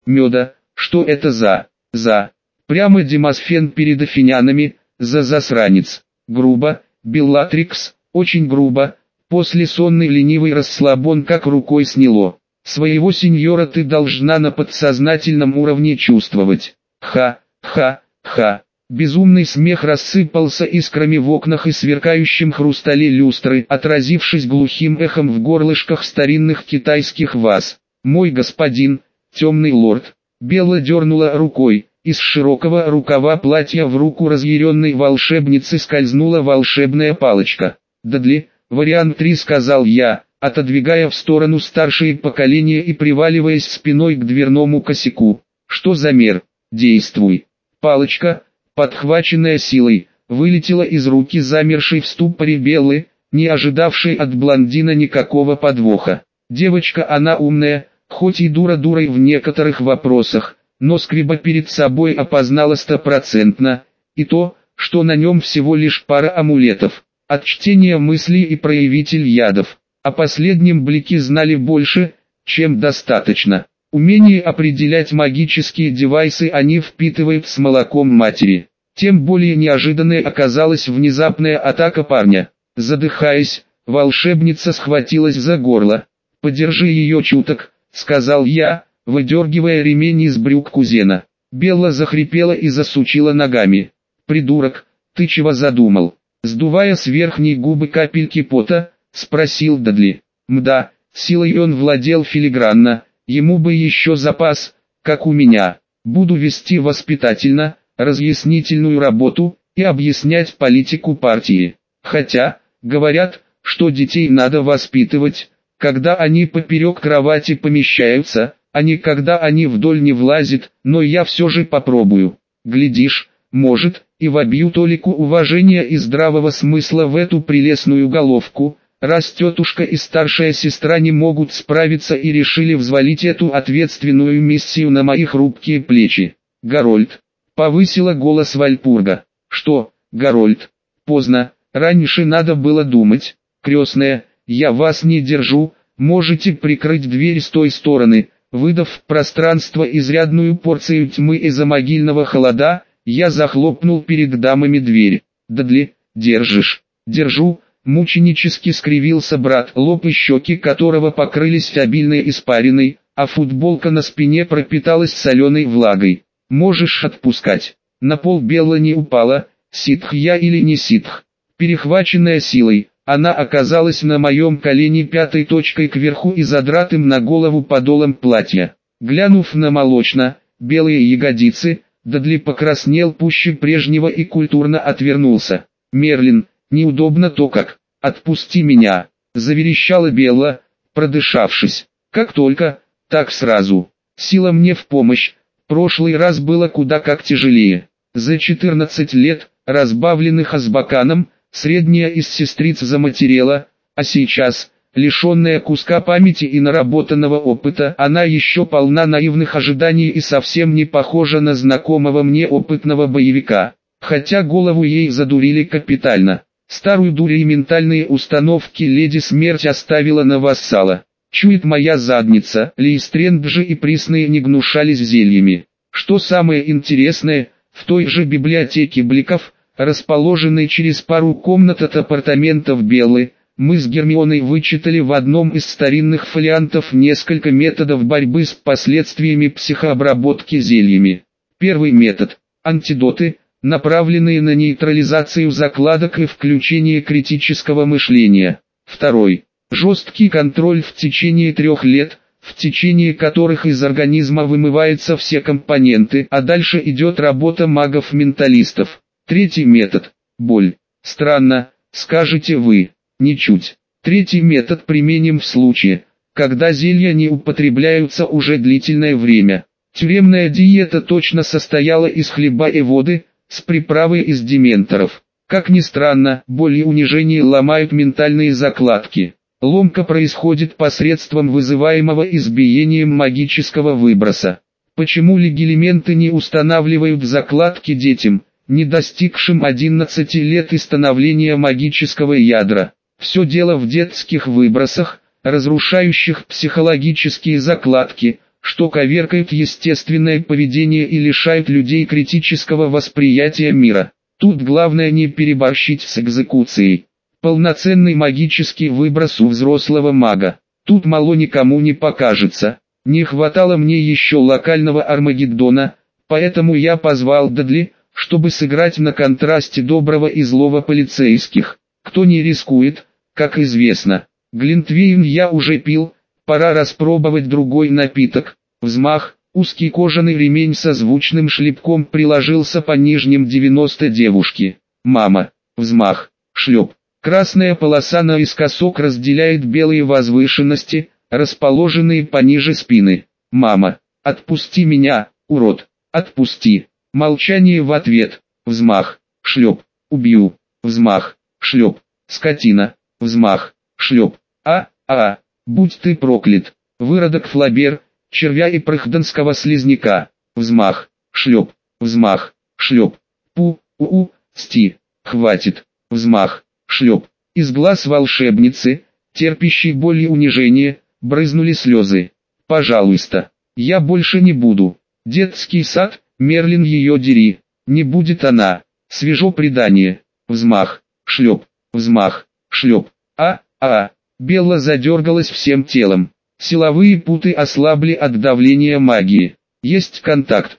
меда, что это за. Прямо Демосфен перед афинянами, за засранец. Грубо, Беллатрикс, очень грубо, после сонный ленивый расслабон как рукой сняло. Своего сеньора ты должна на подсознательном уровне чувствовать. Ха. Безумный смех рассыпался искрами в окнах и сверкающем хрустале люстры, отразившись глухим эхом в горлышках старинных китайских ваз. «Мой господин, темный лорд!» Белла дернула рукой, из широкого рукава платья в руку разъяренной волшебницы скользнула волшебная палочка. «Дадли, вариант 3», сказал я, отодвигая в сторону старшие поколения и приваливаясь спиной к дверному косяку. «Что за мер? Действуй!» Палочка, подхваченная силой, вылетела из руки замершей в ступоре Беллы, не ожидавшей от блондина никакого подвоха. Девочка она умная, хоть и дура дурой в некоторых вопросах, но скриба перед собой опознала стопроцентно, и то, что на нем всего лишь пара амулетов, от чтения мыслей и проявитель ядов. О последнем блике знали больше, чем достаточно. Умение определять магические девайсы они впитывают с молоком матери. Тем более неожиданной оказалась внезапная атака парня. Задыхаясь, волшебница схватилась за горло. «Подержи ее чуток», — сказал я, выдергивая ремень из брюк кузена. Белла захрипела и засучила ногами. «Придурок, ты чего задумал?» Сдувая с верхней губы капельки пота, спросил Дадли. «Мда, силой он владел филигранно. Ему бы еще запас, как у меня. Буду вести воспитательно, разъяснительную работу и объяснять политику партии. Хотя, говорят, что детей надо воспитывать, когда они поперек кровати помещаются, а не когда они вдоль не влазят, но я все же попробую. Глядишь, может, и вобью толику уважения и здравого смысла в эту прелестную головку». Раз тетушка и старшая сестра не могут справиться и решили взвалить эту ответственную миссию на мои хрупкие плечи. «Гарольд», — повысила голос Вальпурга. «Что, Гарольд? Поздно, раньше надо было думать. Крестная, я вас не держу, можете прикрыть дверь с той стороны». Выдав в пространство изрядную порцию тьмы из-за могильного холода, я захлопнул перед дамами дверь. «Дадли, держишь?» «Держу». Мученически скривился брат, лоб и щеки которого покрылись обильной испариной, а футболка на спине пропиталась соленой влагой. «Можешь отпускать». На пол Белла не упала, ситх я или не ситх. Перехваченная силой, она оказалась на моем колене пятой точкой кверху и задратым на голову подолом платья. Глянув на молочно-белые ягодицы, Дадли покраснел пуще прежнего и культурно отвернулся. «Мерлин, неудобно то как. Отпусти меня», — заверещала Белла, продышавшись. «Как только, так сразу. Сила мне в помощь. Прошлый раз было куда как тяжелее. За 14 лет, разбавленных азбаканом, средняя из сестриц заматерела, а сейчас, лишенная куска памяти и наработанного опыта, она еще полна наивных ожиданий и совсем не похожа на знакомого мне опытного боевика. Хотя голову ей задурили капитально. Старую дурь и ментальные установки леди смерть оставила на вассала. Чует моя задница, Лейстрендджи и Присные не гнушались зельями. Что самое интересное, в той же библиотеке Бликов, расположенной через пару комнат от апартаментов Беллы, мы с Гермионой вычитали в одном из старинных фолиантов несколько методов борьбы с последствиями психообработки зельями. Первый метод – антидоты, направленные на нейтрализацию закладок и включение критического мышления. Второй – жесткий контроль в течение 3 лет, в течение которых из организма вымываются все компоненты, а дальше идет работа магов-менталистов. Третий метод – боль. Странно, скажете вы, ничуть. Третий метод применим в случае, когда зелья не употребляются уже длительное время. Тюремная диета точно состояла из хлеба и воды, с приправой из дементоров. Как ни странно, боль и унижение ломают ментальные закладки. Ломка происходит посредством вызываемого избиением магического выброса. Почему легилименты не устанавливают закладки детям, не достигшим 11 лет и становления магического ядра? Все дело в детских выбросах, разрушающих психологические закладки, что коверкает естественное поведение и лишает людей критического восприятия мира. Тут главное не переборщить с экзекуцией. Полноценный магический выброс у взрослого мага. Тут мало никому не покажется. Не хватало мне еще локального Армагеддона, поэтому я позвал Дадли, чтобы сыграть на контрасте доброго и злого полицейских. Кто не рискует, как известно. Глинтвейн я уже пил, пора распробовать другой напиток. Взмах, узкий кожаный ремень со звучным шлепком приложился по нижним 90 девушки. Мама, взмах, шлеп. Красная полоса наискосок разделяет белые возвышенности, расположенные пониже спины. Мама, отпусти меня, урод, отпусти. Молчание в ответ. Взмах, шлеп, убью. Взмах, шлеп, скотина. Взмах, шлеп. Будь ты проклят. Выродок Флабер, червя и прыхденского слизняка. Взмах, шлеп, взмах, шлеп. Сти. Хватит. Взмах, шлеп. Из глаз волшебницы, терпящей боль и унижение, брызнули слезы. Пожалуйста, я больше не буду. Детский сад, Мерлин ее дери. Не будет она. Свежо предание. Взмах, шлеп, взмах, шлеп. Белла задергалась всем телом. Силовые путы ослабли от давления магии. Есть контакт.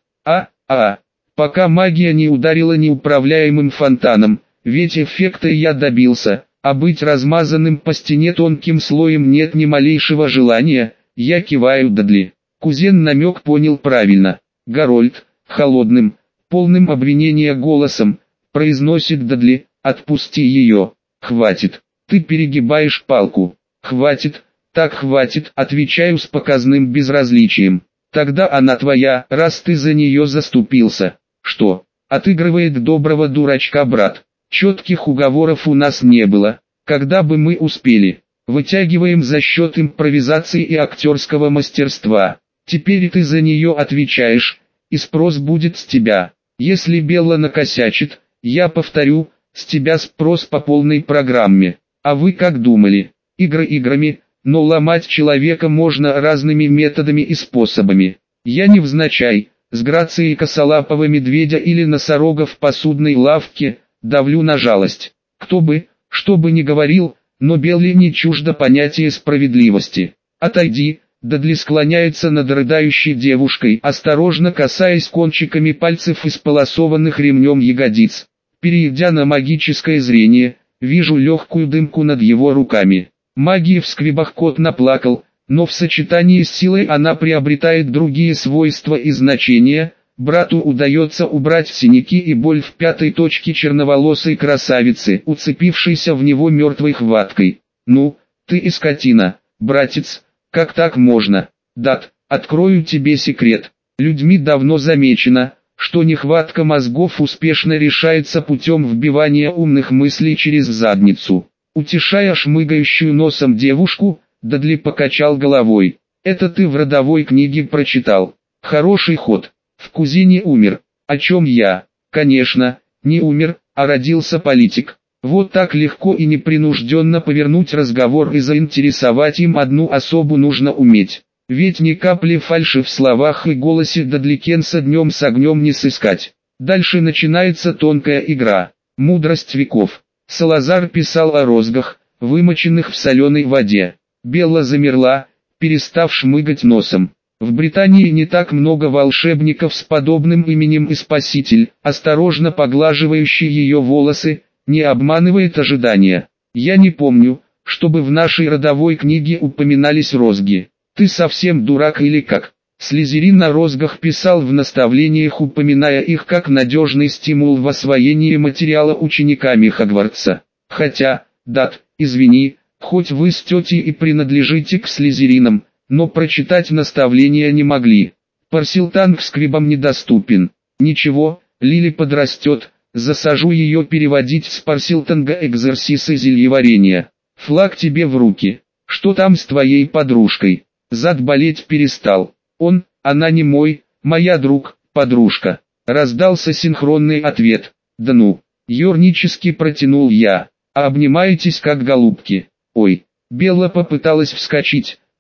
Пока магия не ударила неуправляемым фонтаном, ведь эффекта я добился, а быть размазанным по стене тонким слоем нет ни малейшего желания, я киваю Дадли. Кузен намек понял правильно. Гарольд, холодным, полным обвинения голосом, произносит Дадли, отпусти ее, хватит, ты перегибаешь палку, хватит, так хватит, отвечаю с показным безразличием. Тогда она твоя, раз ты за нее заступился. Что? Отыгрывает доброго дурачка брат. Четких уговоров у нас не было. Когда бы мы успели? Вытягиваем за счет импровизации и актерского мастерства. Теперь ты за нее отвечаешь, и спрос будет с тебя. Если Белла накосячит, я повторю, с тебя спрос по полной программе. А вы как думали? Игры играми, но ломать человека можно разными методами и способами. Я невзначай, с грацией косолапого медведя или носорога в посудной лавке, давлю на жалость. Кто бы, что бы ни говорил, но Белле не чуждо понятие справедливости. Отойди, Дадли склоняется над рыдающей девушкой, осторожно касаясь кончиками пальцев исполосованных ремнем ягодиц. Перейдя на магическое зрение, вижу легкую дымку над его руками. Магии в сквибах кот наплакал, но в сочетании с силой она приобретает другие свойства и значения. Брату удается убрать синяки и боль в пятой точке черноволосой красавицы, уцепившейся в него мертвой хваткой. Ну, ты и скотина, братец, как так можно? Дат, открою тебе секрет. Людьми давно замечено, что нехватка мозгов успешно решается путем вбивания умных мыслей через задницу. Утешая шмыгающую носом девушку, Дадли покачал головой. Это ты в родовой книге прочитал. Хороший ход. В кузине умер. О чем я? Конечно, не умер, а родился политик. Вот так легко и непринужденно повернуть разговор и заинтересовать им одну особу нужно уметь. Ведь ни капли фальши в словах и голосе Дадли Кенса днем с огнем не сыскать. Дальше начинается тонкая игра. Мудрость веков. Салазар писал о розгах, вымоченных в соленой воде. Белла замерла, перестав шмыгать носом. В Британии не так много волшебников с подобным именем и спаситель, осторожно поглаживающий ее волосы, не обманывает ожидания. Я не помню, чтобы в нашей родовой книге упоминались розги. Ты совсем дурак или как? Слизерин на розгах писал в наставлениях, упоминая их как надежный стимул в освоении материала учениками Хогвартса. Хотя, Дат, извини, хоть вы с тетей и принадлежите к слизеринам, но прочитать наставления не могли. Парсилтанг скрибам недоступен. Ничего, Лили подрастет, засажу ее переводить с парсилтанга экзерсисы зельеварения. Флаг тебе в руки. Что там с твоей подружкой? Зад болеть перестал. Она не мой, моя подружка. Раздался синхронный ответ. Да ну, ернически протянул я. А обнимаетесь как голубки. Ой, Белла попыталась вскочить,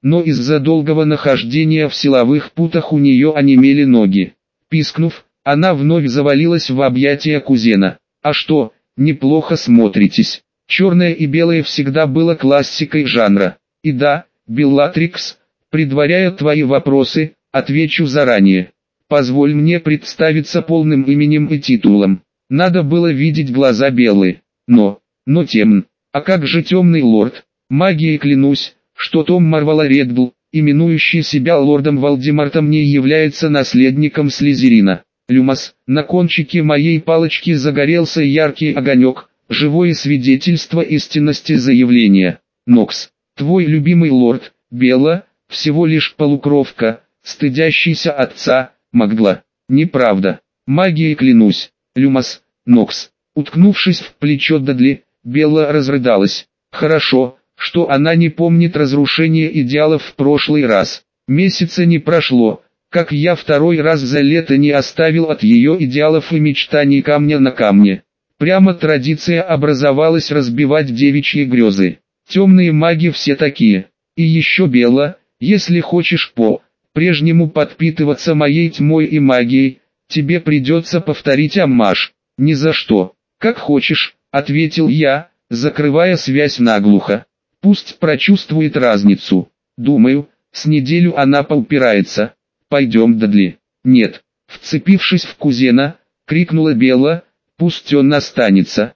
но из-за долгого нахождения в силовых путах у нее онемели ноги. Пискнув, она вновь завалилась в объятия кузена. «А что, неплохо смотритесь». Черное и белое всегда было классикой жанра. И да, Беллатрикс, предваряя твои вопросы, отвечу заранее. Позволь мне представиться полным именем и титулом. Надо было видеть глаза Беллы. Но темн. А как же темный лорд? Магией клянусь, что Том Марвола Реддл, именующий себя лордом Волдемортом, не является наследником Слизерина. Люмос, на кончике моей палочки загорелся яркий огонек, живое свидетельство истинности заявления. Нокс, твой любимый лорд, Белла, всего лишь полукровка, стыдящийся отца, Магла. Неправда. Магией клянусь. Люмос, Нокс. Уткнувшись в плечо Дадли, Белла разрыдалась. Хорошо, что она не помнит разрушение идеалов в прошлый раз. Месяца не прошло, как я второй раз за лето не оставил от ее идеалов и мечтаний камня на камне. Прямо традиция образовалась разбивать девичьи грезы. Темные маги все такие. И еще Белла, если хочешь по-прежнему подпитываться моей тьмой и магией, тебе придется повторить аммаж. Ни за что. Как хочешь, ответил я, закрывая связь наглухо. Пусть прочувствует разницу. Думаю, с неделю она поупирается. Пойдем, Дадли. Нет. Вцепившись в кузена, крикнула Белла, пусть он останется.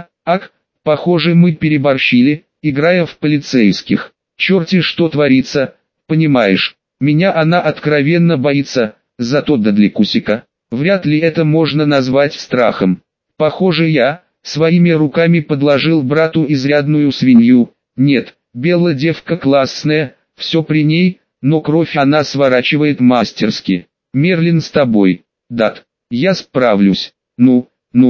Похоже, мы переборщили, играя в полицейских. Черти что творится, понимаешь. Меня она откровенно боится, зато Дадли Кусика. Вряд ли это можно назвать страхом. Похоже, я своими руками подложил брату изрядную свинью. Нет, Белла девка классная, все при ней, но кровь она сворачивает мастерски. Мерлин с тобой. Дат, я справлюсь. Ну,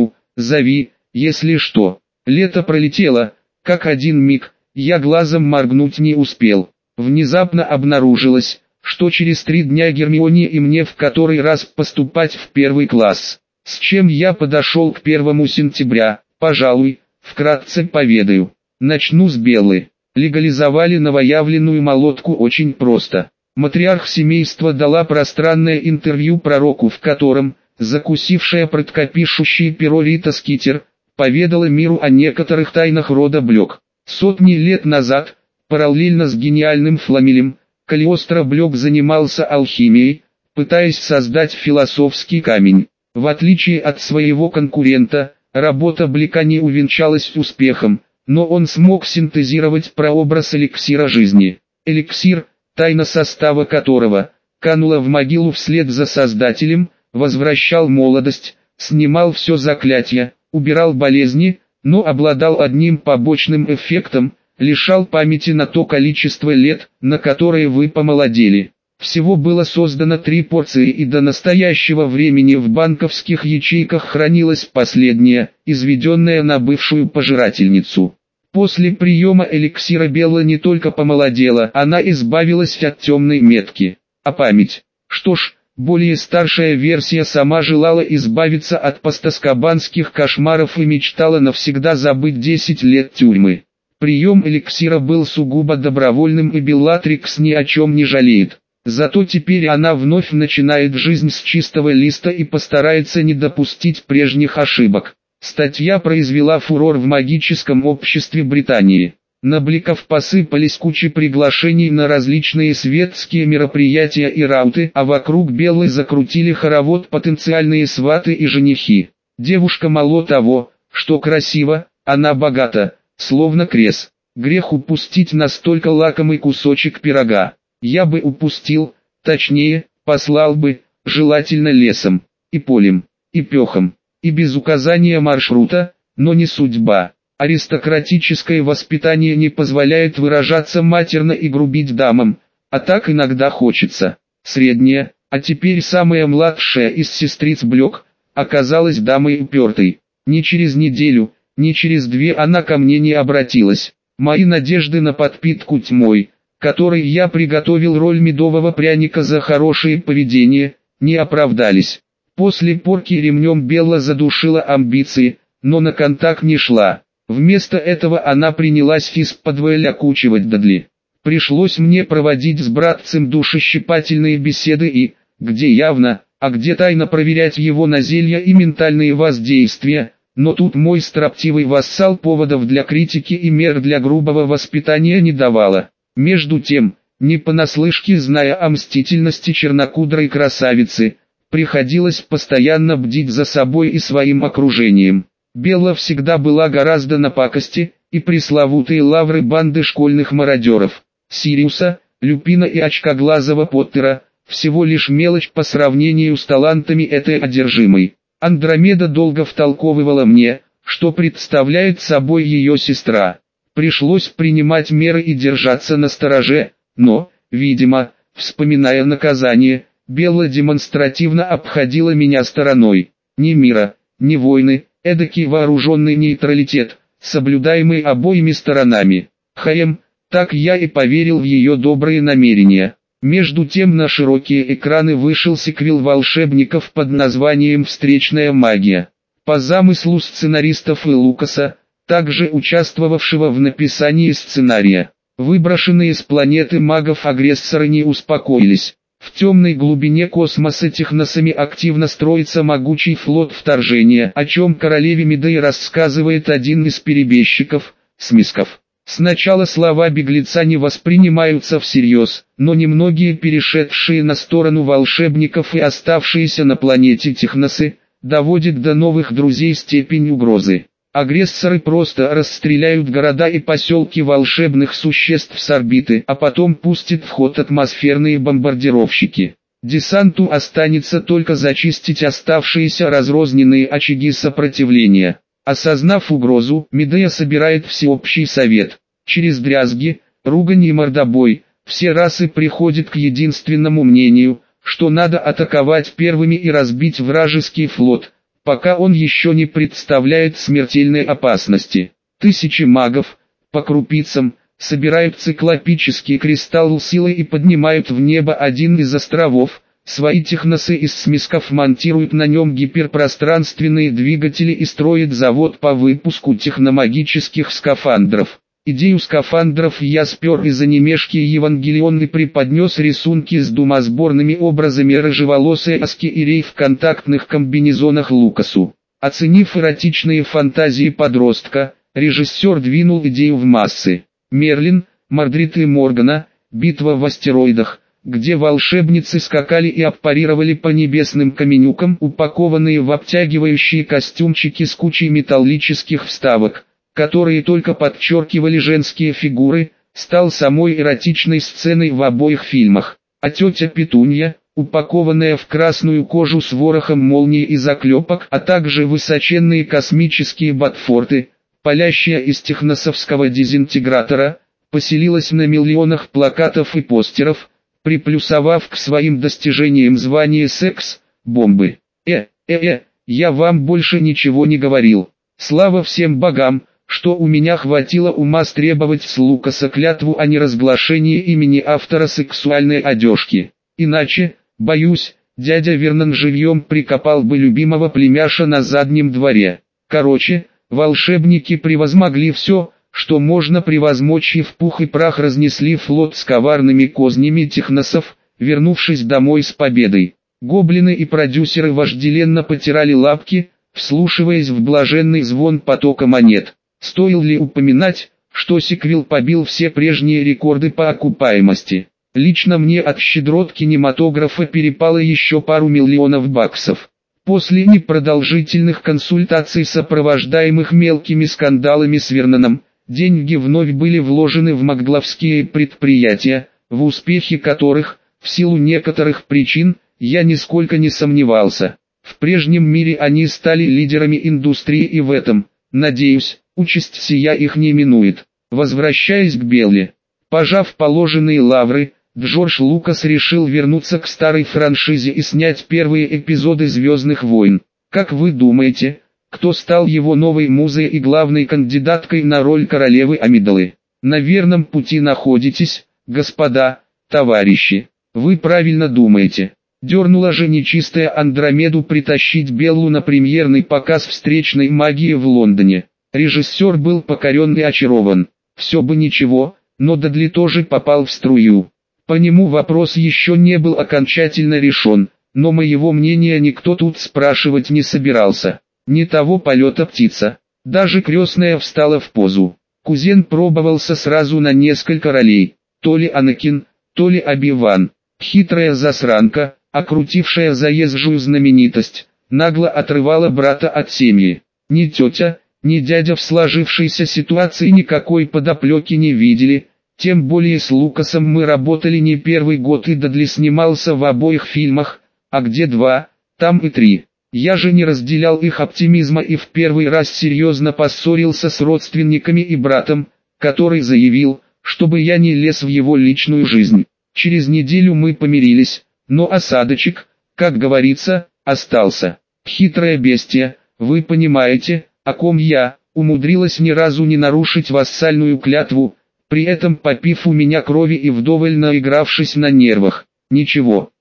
зови, если что. Лето пролетело, как один миг, я глазом моргнуть не успел. Внезапно обнаружилось, что через 3 дня Гермионе и мне в который раз поступать в 1 класс. С чем я подошел к 1 сентября, пожалуй, вкратце поведаю. Начну с Беллы. Легализовали новоявленную молотку очень просто. Матриарх семейства дала пространное интервью пророку, в котором, закусившая проткопишущее перо Рита Скитер, поведала миру о некоторых тайнах рода Блёк. Сотни лет назад, параллельно с гениальным Фламелем, Калиостро Блёк занимался алхимией, пытаясь создать философский камень. В отличие от своего конкурента, работа Блика не увенчалась успехом, но он смог синтезировать прообраз эликсира жизни. Эликсир, тайна состава которого канула в могилу вслед за создателем, возвращал молодость, снимал все заклятия, убирал болезни, но обладал одним побочным эффектом, лишал памяти на то количество лет, на которые вы помолодели. Всего было создано 3 порции, и до настоящего времени в банковских ячейках хранилась последняя, изведенная на бывшую пожирательницу. После приема эликсира Белла не только помолодела, она избавилась от темной метки. А память? Что ж, более старшая версия сама желала избавиться от постаскабанских кошмаров и мечтала навсегда забыть 10 лет тюрьмы. Прием эликсира был сугубо добровольным, и Беллатрикс ни о чем не жалеет. Зато теперь она вновь начинает жизнь с чистого листа и постарается не допустить прежних ошибок. Статья произвела фурор в магическом обществе Британии. На Бликов посыпались кучи приглашений на различные светские мероприятия и рауты, а вокруг Беллы закрутили хоровод потенциальные сваты и женихи. Девушка мало того, что красива, она богата, словно крес. Грех упустить настолько лакомый кусочек пирога. Я бы упустил, точнее, послал бы, желательно лесом, и полем, и пехом, и без указания маршрута, но не судьба. Аристократическое воспитание не позволяет выражаться матерно и грубить дамам, а так иногда хочется. Средняя, а теперь самая младшая из сестриц Блёк, оказалась дамой упертой. Ни через неделю, ни через 2 она ко мне не обратилась. Мои надежды на подпитку тьмой, которой я приготовил роль медового пряника за хорошее поведение, не оправдались. После порки ремнем Белла задушила амбиции, но на контакт не шла. Вместо этого она принялась исподволь окучивать Дадли. Пришлось мне проводить с братцем душещипательные беседы и, где явно, а где тайно проверять его на зелья и ментальные воздействия, но тут мой строптивый вассал поводов для критики и мер для грубого воспитания не давала. Между тем, не понаслышке зная о мстительности чернокудрой красавицы, приходилось постоянно бдить за собой и своим окружением. Белла всегда была гораздо на пакости, и пресловутые лавры банды школьных мародеров, Сириуса, Люпина и очкоглазого Поттера, всего лишь мелочь по сравнению с талантами этой одержимой. Андромеда долго втолковывала мне, что представляет собой ее сестра. Пришлось принимать меры и держаться настороже, но, видимо, вспоминая наказание, Белла демонстративно обходила меня стороной. Ни мира, ни войны, эдакий вооруженный нейтралитет, соблюдаемый обоими сторонами. Так я и поверил в ее добрые намерения. Между тем на широкие экраны вышел сиквел волшебников под названием «Встречная магия». По замыслу сценаристов и Лукаса, также участвовавшего в написании сценария, выброшенные с планеты магов агрессоры не успокоились. В темной глубине космоса техносами активно строится могучий флот вторжения, о чем королеве Медеи рассказывает один из перебежчиков, Смисков. Сначала слова беглеца не воспринимаются всерьез, но немногие перешедшие на сторону волшебников и оставшиеся на планете техносы, доводят до новых друзей степень угрозы. Агрессоры просто расстреляют города и поселки волшебных существ с орбиты, а потом пустят в ход атмосферные бомбардировщики. Десанту останется только зачистить оставшиеся разрозненные очаги сопротивления. Осознав угрозу, Медея собирает всеобщий совет. Через дрязги, ругань и мордобой, все расы приходят к единственному мнению, что надо атаковать первыми и разбить вражеский флот, пока он еще не представляет смертельной опасности. Тысячи магов, по крупицам, собирают циклопический кристалл силы и поднимают в небо один из островов. Свои техносы из смесков монтируют на нем гиперпространственные двигатели и строят завод по выпуску техномагических скафандров. Идею скафандров я спер из анимешки Евангелион и преподнес рисунки с думосборными образами рыжеволосой Аски и Рей в контактных комбинезонах Лукасу. Оценив эротичные фантазии подростка, режиссер двинул идею в массы. Мерлин, Мордрид и Моргана, битва в астероидах, где волшебницы скакали и аппарировали по небесным каменюкам, упакованные в обтягивающие костюмчики с кучей металлических вставок, которые только подчеркивали женские фигуры, стал самой эротичной сценой в обоих фильмах. А тетя Петунья, упакованная в красную кожу с ворохом молний и заклепок, а также высоченные космические ботфорты, палящая из техносовского дезинтегратора, поселилась на миллионах плакатов и постеров, приплюсовав к своим достижениям звание секс-бомбы. Я вам больше ничего не говорил. Слава всем богам, что у меня хватило ума стребовать с Лукаса клятву о неразглашении имени автора сексуальной одежки. Иначе, боюсь, дядя Вернон живьем прикопал бы любимого племяша на заднем дворе. Короче, волшебники превозмогли все, что можно превозмочь, и в пух и прах разнесли флот с коварными кознями техносов, вернувшись домой с победой. Гоблины и продюсеры вожделенно потирали лапки, вслушиваясь в блаженный звон потока монет. Стоило ли упоминать, что сиквел побил все прежние рекорды по окупаемости? Лично мне от щедрот кинематографа перепало еще пару миллионов баксов. После непродолжительных консультаций, сопровождаемых мелкими скандалами с Верноном, деньги вновь были вложены в магловские предприятия, в успехе которых, в силу некоторых причин, я нисколько не сомневался. В прежнем мире они стали лидерами индустрии, и в этом, надеюсь, участь сия их не минует. Возвращаясь к Белле, пожав положенные лавры, Джордж Лукас решил вернуться к старой франшизе и снять первые эпизоды «Звездных войн». Как вы думаете, кто стал его новой музой и главной кандидаткой на роль королевы Амидалы? На верном пути находитесь, господа, товарищи. Вы правильно думаете. Дернула же нечистая Андромеду притащить Беллу на премьерный показ «Встречной магии» в Лондоне. Режиссер был покорен и очарован. Все бы ничего, но Дадли тоже попал в струю. По нему вопрос еще не был окончательно решен, но моего мнения никто тут спрашивать не собирался. Не того полета птица. Даже крестная встала в позу. Кузен пробовался сразу на несколько ролей. То ли Анакин, то ли Оби-Ван. Хитрая засранка, окрутившая заезжую знаменитость, нагло отрывала брата от семьи. Ни тетя, ни дядя в сложившейся ситуации никакой подоплеки не видели. Тем более с Лукасом мы работали не первый год, и Дадли снимался в обоих фильмах, а где два, там и три. Я же не разделял их оптимизма и в первый раз серьезно поссорился с родственниками и братом, который заявил, чтобы я не лез в его личную жизнь. Через неделю мы помирились, но осадочек, как говорится, остался. Хитрое бестия, вы понимаете, о ком я, умудрилась ни разу не нарушить вассальную клятву, при этом попив у меня крови и вдоволь наигравшись на нервах. Ничего,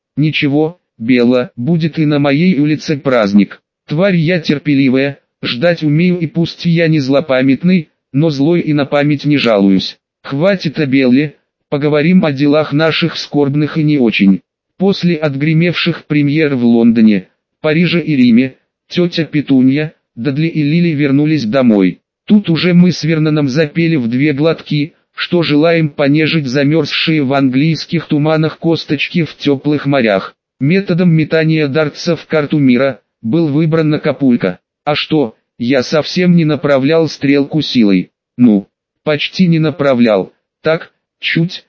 Белла, будет и на моей улице праздник. Тварь я терпеливая, ждать умею, и пусть я не злопамятный, но злой и на память не жалуюсь. Хватит о Белле, поговорим о делах наших скорбных и не очень. После отгремевших премьер в Лондоне, Париже и Риме, тетя Петунья, Дадли и Лили вернулись домой. Тут уже мы с Верноном запели в две глотки, что желаем понежить замерзшие в английских туманах косточки в теплых морях. Методом метания дартса в карту мира был выбран Акапулько. А что, я совсем не направлял стрелку силой. Ну, почти не направлял. Так, чуть,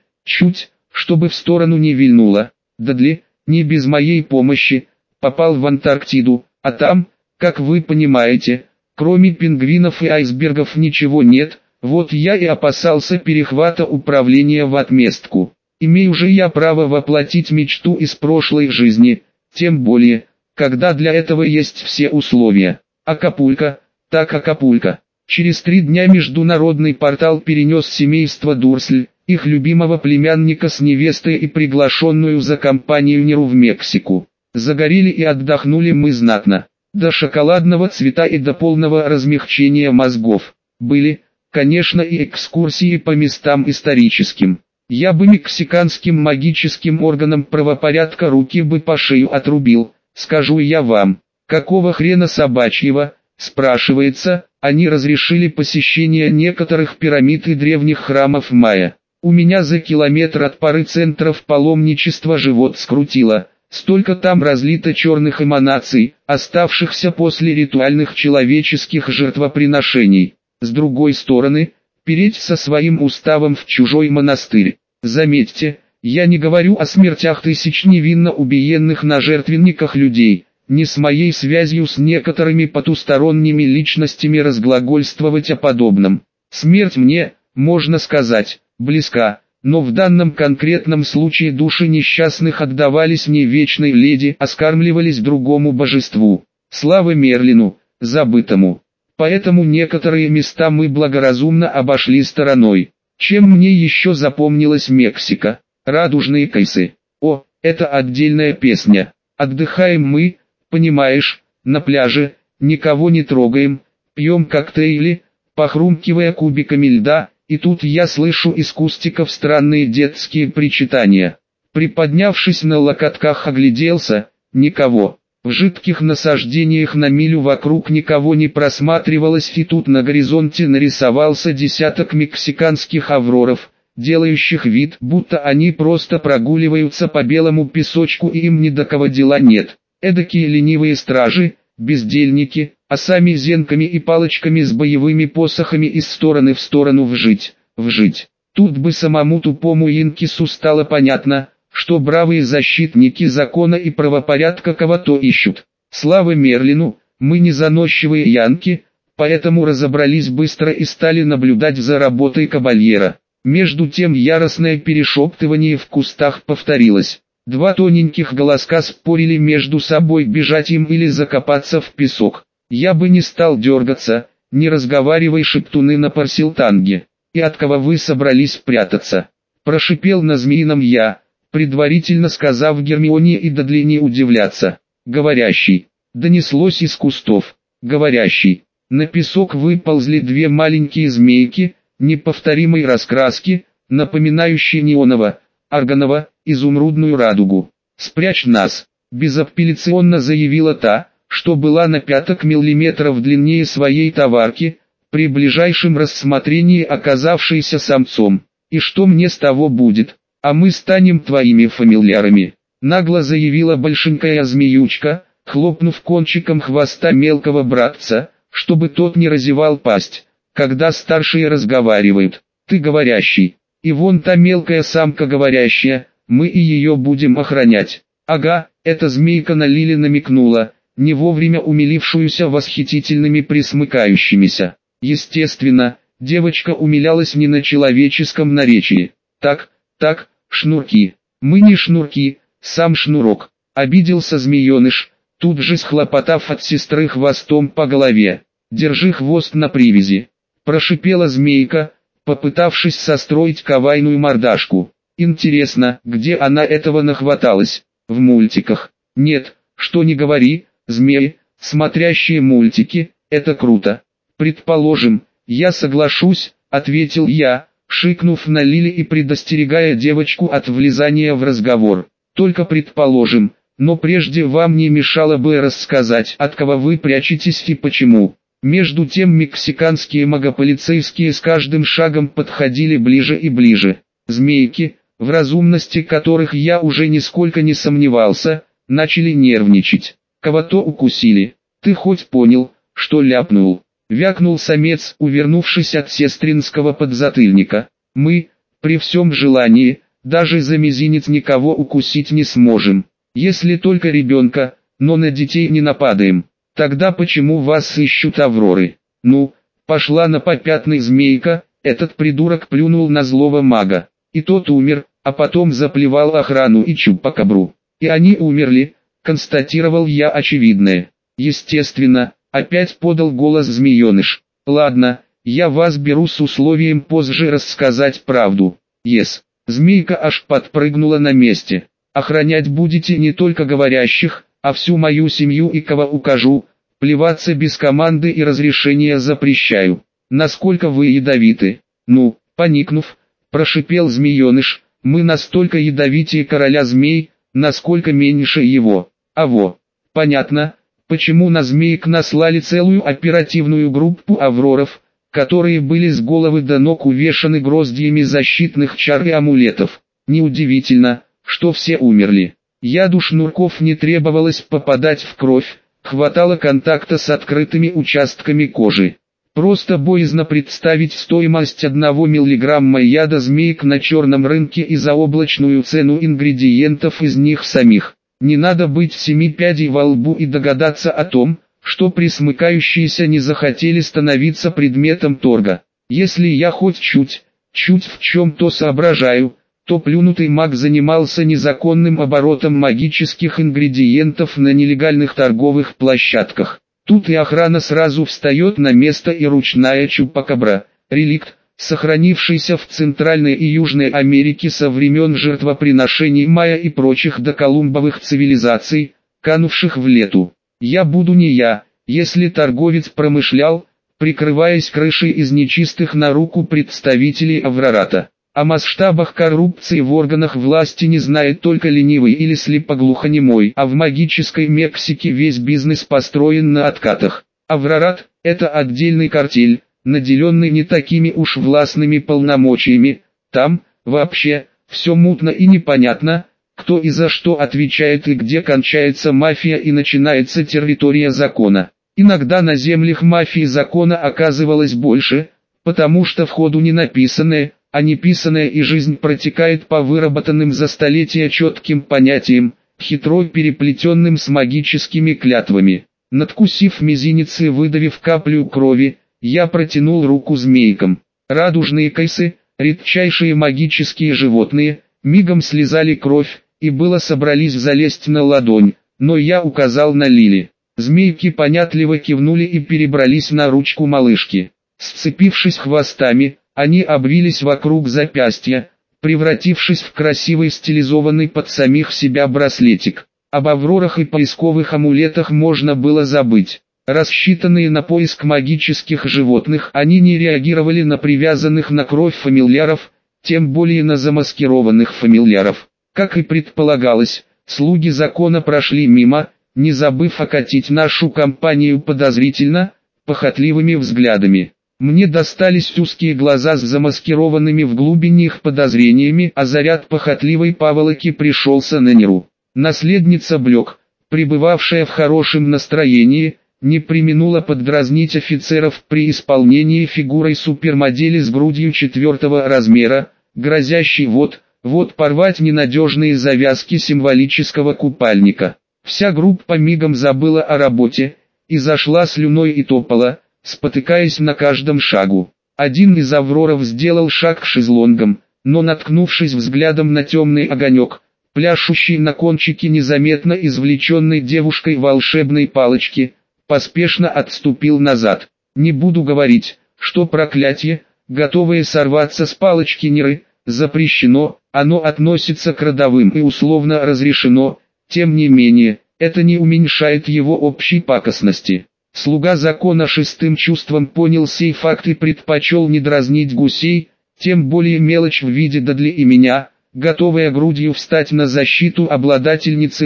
чтобы в сторону не вильнуло. Дадли, не без моей помощи, попал в Антарктиду, а там, как вы понимаете, кроме пингвинов и айсбергов ничего нет. Вот я и опасался перехвата управления в отместку. Имею же я право воплотить мечту из прошлой жизни, тем более, когда для этого есть все условия. Акапулько, так Акапулько. Через 3 дня международный портал перенес семейство Дурсль, их любимого племянника с невестой и приглашенную за компанию Неру в Мексику. Загорели и отдохнули мы знатно, до шоколадного цвета и до полного размягчения мозгов. Были, конечно, и экскурсии по местам историческим. Я бы мексиканским магическим органам правопорядка руки бы по шею отрубил, скажу я вам. Какого хрена собачьего, спрашивается, они разрешили посещение некоторых пирамид и древних храмов майя. У меня за километр от пары центров паломничества живот скрутило. Столько там разлито черных эманаций, оставшихся после ритуальных человеческих жертвоприношений. С другой стороны, переть со своим уставом в чужой монастырь. Заметьте, я не говорю о смертях тысяч невинно убиенных на жертвенниках людей, не с моей связью с некоторыми потусторонними личностями разглагольствовать о подобном. Смерть мне, можно сказать, близка, но в данном конкретном случае души несчастных отдавались не вечной леди, а скармливались другому божеству. Слава Мерлину, забытому. Поэтому некоторые места мы благоразумно обошли стороной. Чем мне еще запомнилась Мексика? Радужные кайсы. О, это отдельная песня. Отдыхаем мы, понимаешь, на пляже, никого не трогаем, пьем коктейли, похрумкивая кубиками льда, и тут я слышу из кустиков странные детские причитания. Приподнявшись на локотках, огляделся, никого. В жидких насаждениях на милю вокруг никого не просматривалось, и тут на горизонте нарисовался десяток мексиканских авроров, делающих вид, будто они просто прогуливаются по белому песочку и им ни до кого дела нет. Эдакие ленивые стражи, бездельники, а сами зенками и палочками с боевыми посохами из стороны в сторону вжить. Тут бы самому тупому инкису стало понятно, что бравые защитники закона и правопорядка кого-то ищут. Слава Мерлину, мы не заносчивые янки, поэтому разобрались быстро и стали наблюдать за работой кабальера. Между тем яростное перешептывание в кустах повторилось. 2 тоненьких голоска спорили между собой, бежать им или закопаться в песок. Я бы не стал дергаться, не разговаривай, шептуны на парсилтанге. И от кого вы собрались прятаться? Прошипел на змеином я, предварительно сказав Гермионе и Дадли не удивляться. Говорящий. Донеслось из кустов. Говорящий. На песок выползли 2 маленькие змейки, неповторимой раскраски, напоминающий неоново-арганово-изумрудную радугу. «Спрячь нас», – безапелляционно заявила та, что была на пяток миллиметров длиннее своей товарки, при ближайшем рассмотрении оказавшейся самцом. «И что мне с того будет? А мы станем твоими фамильярами», – нагло заявила большенькая змеючка, хлопнув кончиком хвоста мелкого братца, чтобы тот не разевал пасть, когда старшие разговаривают. «Ты говорящий, и вон та мелкая самка говорящая, мы и ее будем охранять». «Ага», — эта змейка на Лили намекнула, не вовремя умилившуюся восхитительными присмыкающимися. Естественно, девочка умилялась не на человеческом наречии. «Так, шнурки». «Мы не шнурки, сам шнурок», — обиделся змееныш, тут же схлопотав от сестры хвостом по голове. «Держи хвост на привязи», — прошипела змейка, попытавшись состроить кавайную мордашку. «Интересно, где она этого нахваталась? В мультиках?» «Нет, что не говори, змеи, смотрящие мультики, это круто». «Предположим, я соглашусь», — ответил я, шикнув на Лили и предостерегая девочку от влезания в разговор. «Только предположим, но прежде вам не мешало бы рассказать, от кого вы прячетесь и почему». Между тем мексиканские магополицейские с каждым шагом подходили ближе и ближе. Змейки, в разумности которых я уже нисколько не сомневался, начали нервничать. «Кого-то укусили. Ты хоть понял, что ляпнул?» — вякнул самец, увернувшись от сестринского подзатыльника. «Мы, при всем желании, даже за мизинец никого укусить не сможем, если только ребенка, но на детей не нападаем». «Тогда почему вас ищут Авроры?» «Ну, пошла на попятный змейка», этот придурок плюнул на злого мага. И тот умер, а потом заплевал охрану и Чупакабру. И они умерли, констатировал я очевидное. Естественно, опять подал голос змееныш. «Ладно, я вас беру с условием позже рассказать правду». «Ес». Змейка аж подпрыгнула на месте. «Охранять будете не только говорящих, а всю мою семью и кого укажу, плеваться без команды и разрешения запрещаю. Насколько вы ядовиты?» «Ну», поникнув, прошипел змееныш, «мы настолько ядовитее короля змей, насколько меньше его». «Аво, понятно, почему на змеек наслали целую оперативную группу авроров, которые были с головы до ног увешаны гроздьями защитных чар и амулетов. Неудивительно, что все умерли. Яду шнурков не требовалось попадать в кровь, хватало контакта с открытыми участками кожи. Просто боязно представить стоимость 1 миллиграмма яда змеек на черном рынке и заоблачную цену ингредиентов из них самих. Не надо быть 7 пядей во лбу и догадаться о том, что присмыкающиеся не захотели становиться предметом торга. Если я хоть чуть в чем-то соображаю, то плюнутый маг занимался незаконным оборотом магических ингредиентов на нелегальных торговых площадках. Тут и охрана сразу встает на место, и ручная Чупакабра, реликт, сохранившийся в Центральной и Южной Америке со времен жертвоприношений майя и прочих доколумбовых цивилизаций, канувших в лету. Я буду не я, если торговец промышлял, прикрываясь крышей из нечистых на руку представителей Аврората. О масштабах коррупции в органах власти не знает только ленивый или слепоглухонемой, а в магической Мексике весь бизнес построен на откатах. Аврорат – это отдельный картель, наделенный не такими уж властными полномочиями. Там, вообще, все мутно и непонятно, кто и за что отвечает и где кончается мафия и начинается территория закона. Иногда на землях мафии закона оказывалось больше, потому что в ходу не написанное, а неписанная и жизнь протекает по выработанным за столетия четким понятиям, хитро переплетенным с магическими клятвами. Надкусив мизинец и выдавив каплю крови, я протянул руку змейкам. Радужные кайсы, редчайшие магические животные, мигом слезали кровь, и было собрались залезть на ладонь, но я указал на Лили. Змейки понятливо кивнули и перебрались на ручку малышки. Сцепившись хвостами, они обвились вокруг запястья, превратившись в красивый стилизованный под самих себя браслетик. Об аврорах и поисковых амулетах можно было забыть. Рассчитанные на поиск магических животных, они не реагировали на привязанных на кровь фамильяров, тем более на замаскированных фамильяров. Как и предполагалось, слуги закона прошли мимо, не забыв окатить нашу компанию подозрительно, похотливыми взглядами. Мне достались узкие глаза с замаскированными в глубине их подозрениями, а заряд похотливой паволоки пришелся на Неру. Наследница Блек, пребывавшая в хорошем настроении, не преминула поддразнить офицеров при исполнении фигурой супермодели с грудью 4-го размера, грозящей вот порвать ненадежные завязки символического купальника. Вся группа мигом забыла о работе, и зашла слюной и топала, спотыкаясь на каждом шагу. Один из авроров сделал шаг к шезлонгам, но наткнувшись взглядом на темный огонек, пляшущий на кончике незаметно извлеченной девушкой волшебной палочки, поспешно отступил назад. Не буду говорить, что проклятие, готовое сорваться с палочки Неры, запрещено, оно относится к родовым и условно разрешено, тем не менее, это не уменьшает его общей пакостности. Слуга закона шестым чувством понял сей факт и предпочел не дразнить гусей, тем более мелочь в виде Дадли и меня, готовая грудью встать на защиту обладательницы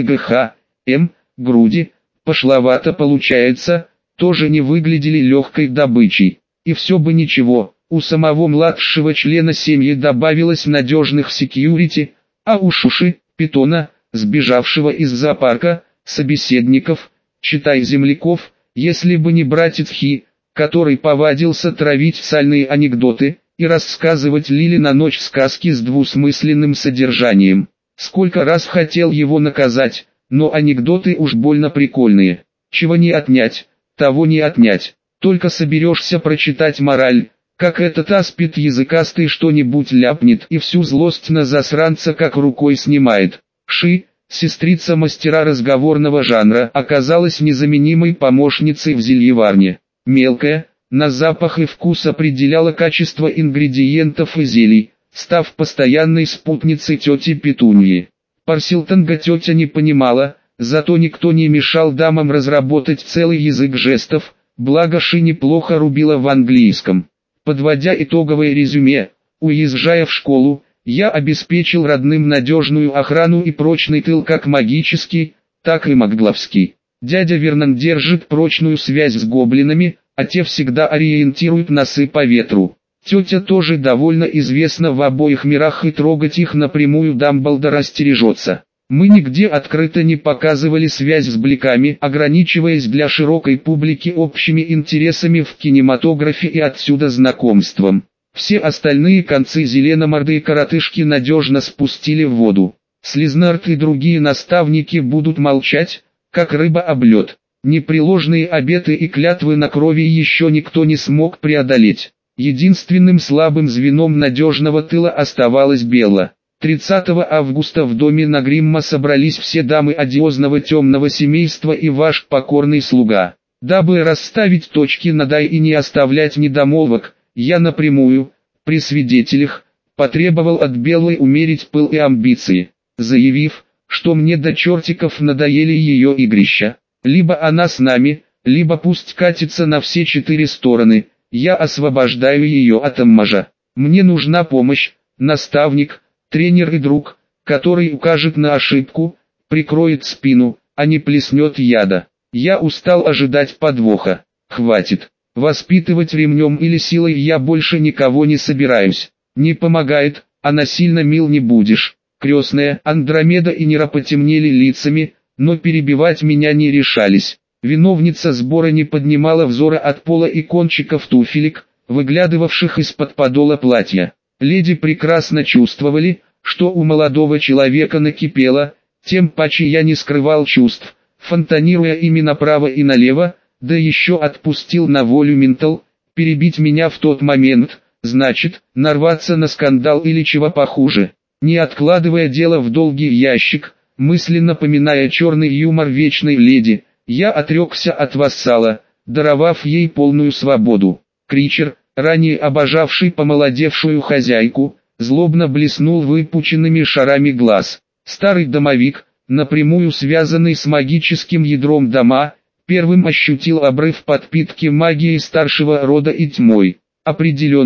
ГХ, груди, пошловато получается, тоже не выглядели легкой добычей. И все бы ничего, у самого младшего члена семьи добавилось надежных секьюрити, а у Шуши, питона, сбежавшего из зоопарка, собеседников, читай земляков, если бы не братец Хи, который повадился травить сальные анекдоты и рассказывать Лиле на ночь сказки с двусмысленным содержанием. Сколько раз хотел его наказать, но анекдоты уж больно прикольные. Чего не отнять, того не отнять. Только соберешься прочитать мораль, как этот аспид языкастый что-нибудь ляпнет и всю злость на засранца как рукой снимает. Ши, сестрица мастера разговорного жанра, оказалась незаменимой помощницей в зельеварне. Мелкая, на запах и вкус определяла качество ингредиентов и зелий, став постоянной спутницей тети Петуньи. Парсилтонга тетя не понимала, зато никто не мешал дамам разработать целый язык жестов, благо Ши неплохо рубила в английском. Подводя итоговое резюме, уезжая в школу, я обеспечил родным надежную охрану и прочный тыл как магический, так и магловский. Дядя Вернон держит прочную связь с гоблинами, а те всегда ориентируют носы по ветру. Тетя тоже довольно известна в обоих мирах и трогать их напрямую Дамблдор остережется. Мы нигде открыто не показывали связь с Бликами, ограничиваясь для широкой публики общими интересами в кинематографе и отсюда знакомством. Все остальные концы зеленомордые коротышки надежно спустили в воду. Слизнард и другие наставники будут молчать, как рыба об лед. Непреложные обеты и клятвы на крови еще никто не смог преодолеть. Единственным слабым звеном надежного тыла оставалась Белла. 30 августа в доме Нагримма собрались все дамы одиозного темного семейства и ваш покорный слуга. Дабы расставить точки над «и» и не оставлять недомолвок, я напрямую, при свидетелях, потребовал от Беллы умерить пыл и амбиции, заявив, что мне до чертиков надоели ее игрища. Либо она с нами, либо пусть катится на все 4 стороны, я освобождаю ее от аммажа. Мне нужна помощь, наставник, тренер и друг, который укажет на ошибку, прикроет спину, а не плеснет яда. Я устал ожидать подвоха. Хватит. Воспитывать ремнем или силой я больше никого не собираюсь. Не помогает, а насильно мил не будешь. Крестная, Андромеда и Нера потемнели лицами, но перебивать меня не решались. Виновница сбора не поднимала взора от пола и кончиков туфелек, выглядывавших из-под подола платья. Леди прекрасно чувствовали, что у молодого человека накипело, тем паче я не скрывал чувств, фонтанируя ими направо и налево, да еще отпустил на волю ментал, перебить меня в тот момент, значит, нарваться на скандал или чего похуже. Не откладывая дело в долгий ящик, мысленно поминая черный юмор вечной леди, я отрекся от вассала, даровав ей полную свободу. Кричер, ранее обожавший помолодевшую хозяйку, злобно блеснул выпученными шарами глаз. Старый домовик, напрямую связанный с магическим ядром дома, первым ощутил обрыв подпитки магии старшего рода и тьмой. Определенно,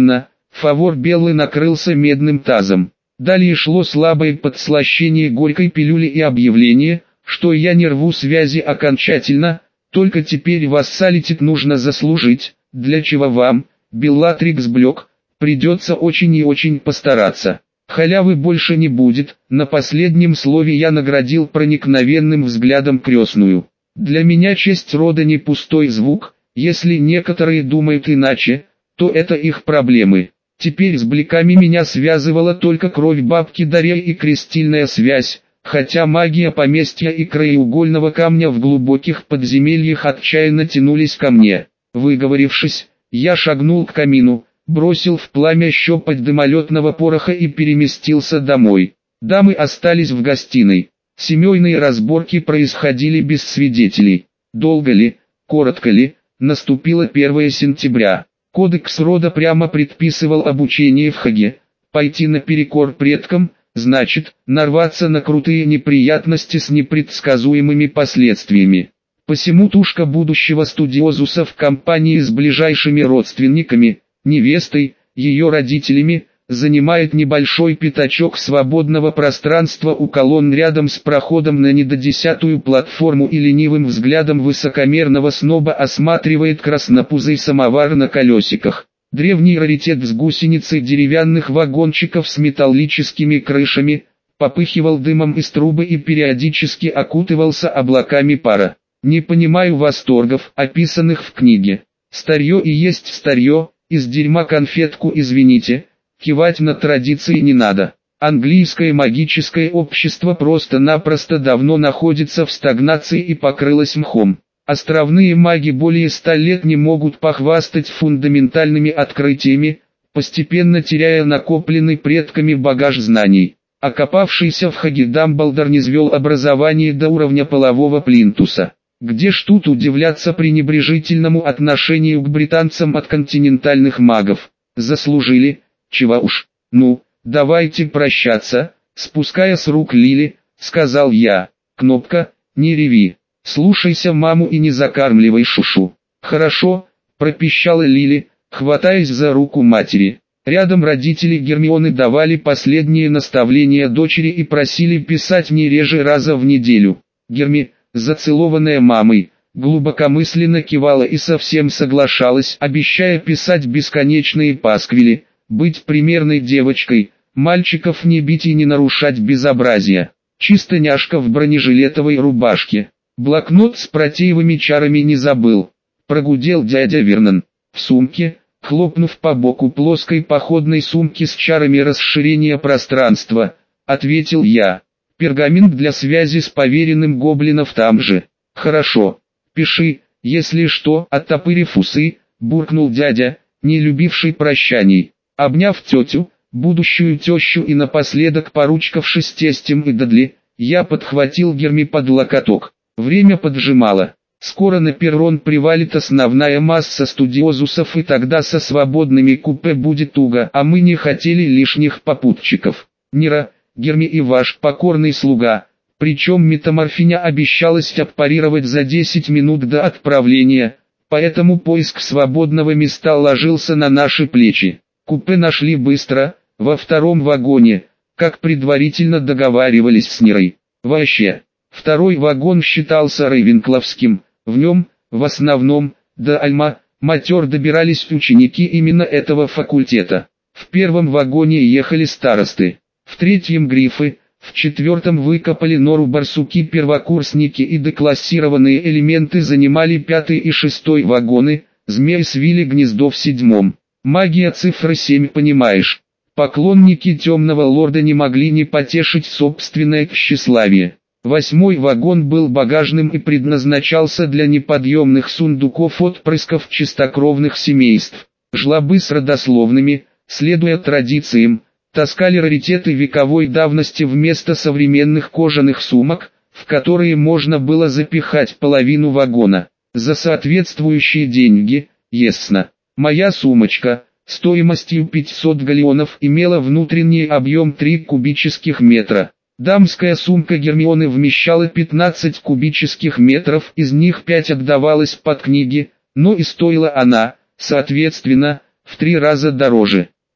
Фавор Беллы накрылся медным тазом. Далее шло слабое подслащение горькой пилюли и объявление, что я не рву связи окончательно, только теперь вассалитет нужно заслужить, для чего вам, Беллатрикс Блёк, придется очень и очень постараться. Халявы больше не будет. На последнем слове я наградил проникновенным взглядом крестную. Для меня честь рода не пустой звук, если некоторые думают иначе, то это их проблемы. Теперь с Бликами меня связывала только кровь бабки Дарья и крестильная связь, хотя магия поместья и краеугольного камня в глубоких подземельях отчаянно тянулись ко мне. Выговорившись, я шагнул к камину, бросил в пламя щепоть дымолетного пороха и переместился домой. Дамы остались в гостиной. Семейные разборки происходили без свидетелей. Долго ли, коротко ли, наступило 1 сентября. Кодекс рода прямо предписывал обучение в Хаге. Пойти наперекор предкам, значит, нарваться на крутые неприятности с непредсказуемыми последствиями. Посему тушка будущего студиозуса в компании с ближайшими родственниками, невестой, ее родителями, занимает небольшой пятачок свободного пространства у колонн рядом с проходом на недодесятую платформу и ленивым взглядом высокомерного сноба осматривает краснопузый самовар на колесиках. Древний раритет с гусеницей деревянных вагончиков с металлическими крышами, попыхивал дымом из трубы и периодически окутывался облаками пара. Не понимаю восторгов, описанных в книге. Старье и есть старье, из дерьма конфетку извините. Кивать на традиции не надо. Английское магическое общество просто-напросто давно находится в стагнации и покрылось мхом. Островные маги более 100 лет не могут похвастать фундаментальными открытиями, постепенно теряя накопленный предками багаж знаний. Окопавшийся в Хаге Дамблдор низвел образование до уровня полового плинтуса. Где ж тут удивляться пренебрежительному отношению к британцам от континентальных магов? Заслужили. Чего уж, ну, давайте прощаться, спуская с рук Лили, сказал я. Кнопка, не реви, слушайся маму и не закармливай Шушу. Хорошо, пропищала Лили, хватаясь за руку матери. Рядом родители Гермионы давали последние наставления дочери и просили писать не реже раза в неделю. Герми, зацелованная мамой, глубокомысленно кивала и совсем соглашалась, обещая писать бесконечные пасквили. Быть примерной девочкой, мальчиков не бить и не нарушать безобразия. Чисто няшка в бронежилетовой рубашке. Блокнот с протеевыми чарами не забыл. Прогудел дядя Вернон. В сумке, хлопнув по боку плоской походной сумки с чарами расширения пространства, ответил я. Пергамент для связи с поверенным гоблинов там же. Хорошо. Пиши, если что, оттопырив усы, буркнул дядя, не любивший прощаний. Обняв тетю, будущую тещу и напоследок поручкавшись тестем и Дадли, я подхватил Герми под локоток. Время поджимало. Скоро на перрон привалит основная масса студиозусов и тогда со свободными купе будет туго, а мы не хотели лишних попутчиков. Нира, Герми и ваш покорный слуга, причем метаморфиня обещалась отпарировать за 10 минут до отправления, поэтому поиск свободного места ложился на наши плечи. Купе нашли быстро, во втором вагоне, как предварительно договаривались с Нирой. Вообще, второй вагон считался рейвенкловским, в нем, в основном, до Альма-Матер добирались ученики именно этого факультета. В первом вагоне ехали старосты, в третьем грифы, в четвертом выкопали нору барсуки первокурсники и деклассированные элементы занимали пятый и шестой вагоны, змеи свили гнездо в седьмом. Магия цифры 7, понимаешь. Поклонники темного лорда не могли не потешить собственное тщеславие. Восьмой вагон был багажным и предназначался для неподъемных сундуков отпрысков чистокровных семейств. Жлобы с родословными, следуя традициям, таскали раритеты вековой давности вместо современных кожаных сумок, в которые можно было запихать половину вагона. За соответствующие деньги, ясно. Моя сумочка, стоимостью 500 галлеонов, имела внутренний объем 3 кубических метра. Дамская сумка Гермионы вмещала 15 кубических метров, из них 5 отдавалось под книги, но и стоила она, соответственно, в 3 раза дороже.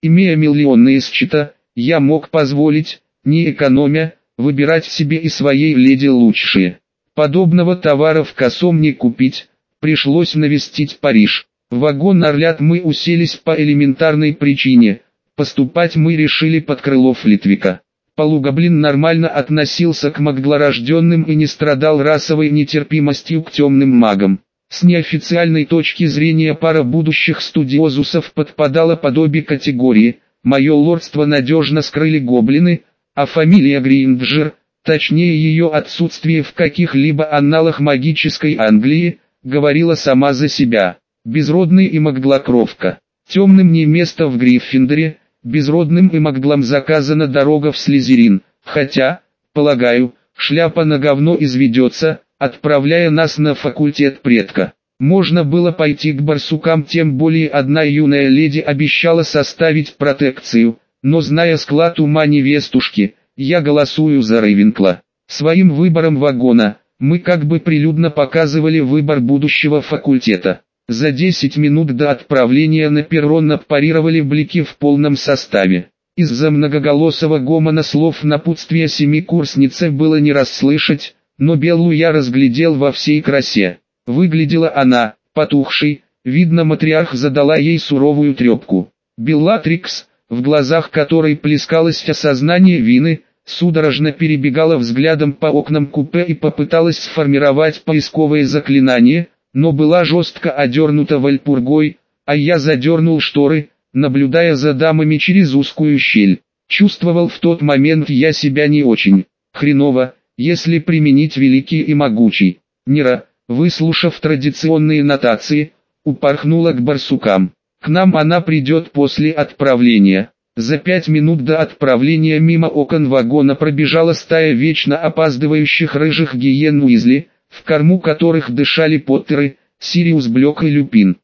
Имея миллионные счета, я мог позволить, не экономя, выбирать себе и своей леди лучшие. Подобного товара в косом не купить, пришлось навестить Париж. В вагон «Орлят» мы уселись по элементарной причине, поступать мы решили под крыло Флитвика. Полугоблин нормально относился к маглорожденным и не страдал расовой нетерпимостью к темным магам. С неофициальной точки зрения пара будущих студиозусов подпадала под обе категории. Мое лордство надежно скрыли гоблины, а фамилия Гринджер, точнее ее отсутствие в каких-либо анналах магической Англии, говорила сама за себя. Безродный и маглокровка. Темным не место в Гриффиндоре, безродным и маглам заказана дорога в Слизерин, хотя, полагаю, шляпа на говно изведется, отправляя нас на факультет предка. Можно было пойти к барсукам, тем более одна юная леди обещала составить протекцию, но зная склад ума невестушки, я голосую за Рейвенкла. Своим выбором вагона, мы как бы прилюдно показывали выбор будущего факультета. За 10 минут до отправления на перрон парировали блики в полном составе. Из-за многоголосого гомона слов напутствия семикурсницы было не расслышать, но Беллу я разглядел во всей красе. Выглядела она, потухшей, видно, матриарх задала ей суровую трепку. Беллатрикс, в глазах которой плескалось осознание вины, судорожно перебегала взглядом по окнам купе и попыталась сформировать поисковое заклинание, но была жестко одернута вальпургой, а я задернул шторы, наблюдая за дамами через узкую щель. Чувствовал в тот момент я себя не очень хреново, если применить великий и могучий. Нира, выслушав традиционные нотации, упорхнула к барсукам. К нам она придет после отправления. За 5 минут до отправления мимо окон вагона пробежала стая вечно опаздывающих рыжих гиен Уизли, в корму которых дышали Поттеры, Сириус Блёк и Люпин.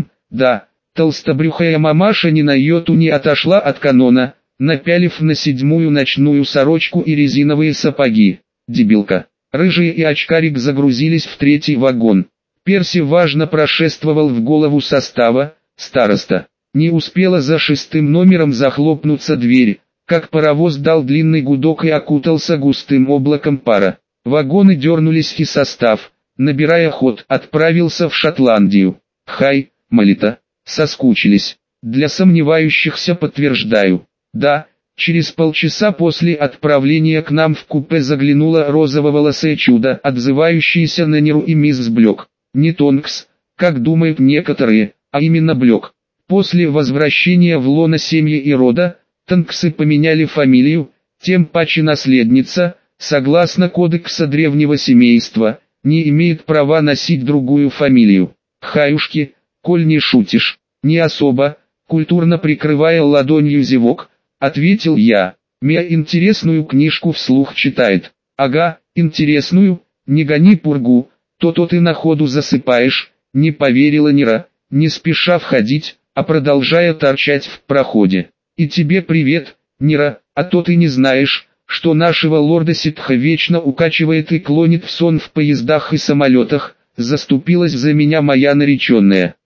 Да, толстобрюхая мамаша ни на йоту не отошла от канона, напялив на 7-ю ночную сорочку и резиновые сапоги. Дебилка. Рыжий и очкарик загрузились в 3-й вагон. Перси важно прошествовал в голову состава: староста. Не успела за 6-м номером захлопнуться дверь, как паровоз дал длинный гудок и окутался густым облаком пара. Вагоны дернулись и состав, набирая ход, отправился в Шотландию. Хай, Молита, соскучились. Для сомневающихся подтверждаю. Да, через полчаса после отправления к нам в купе заглянуло розово-волосое чудо, отзывающееся на Ниру и мисс Блёк. Не Тонкс, как думают некоторые, а именно Блёк. После возвращения в лоно семьи и рода, Тонксы поменяли фамилию, тем паче наследница, согласно кодекса древнего семейства, не имеет права носить другую фамилию. Хаюшки, коль не шутишь, не особо, культурно прикрывая ладонью зевок, ответил я. Мия интересную книжку вслух читает. Ага, интересную, не гони пургу, то ты на ходу засыпаешь, не поверила Нира, не спеша входить, а продолжая торчать в проходе. И тебе привет, Нира, а то ты не знаешь, что нашего лорда Ситха вечно укачивает и клонит в сон в поездах и самолетах, заступилась за меня моя нареченная.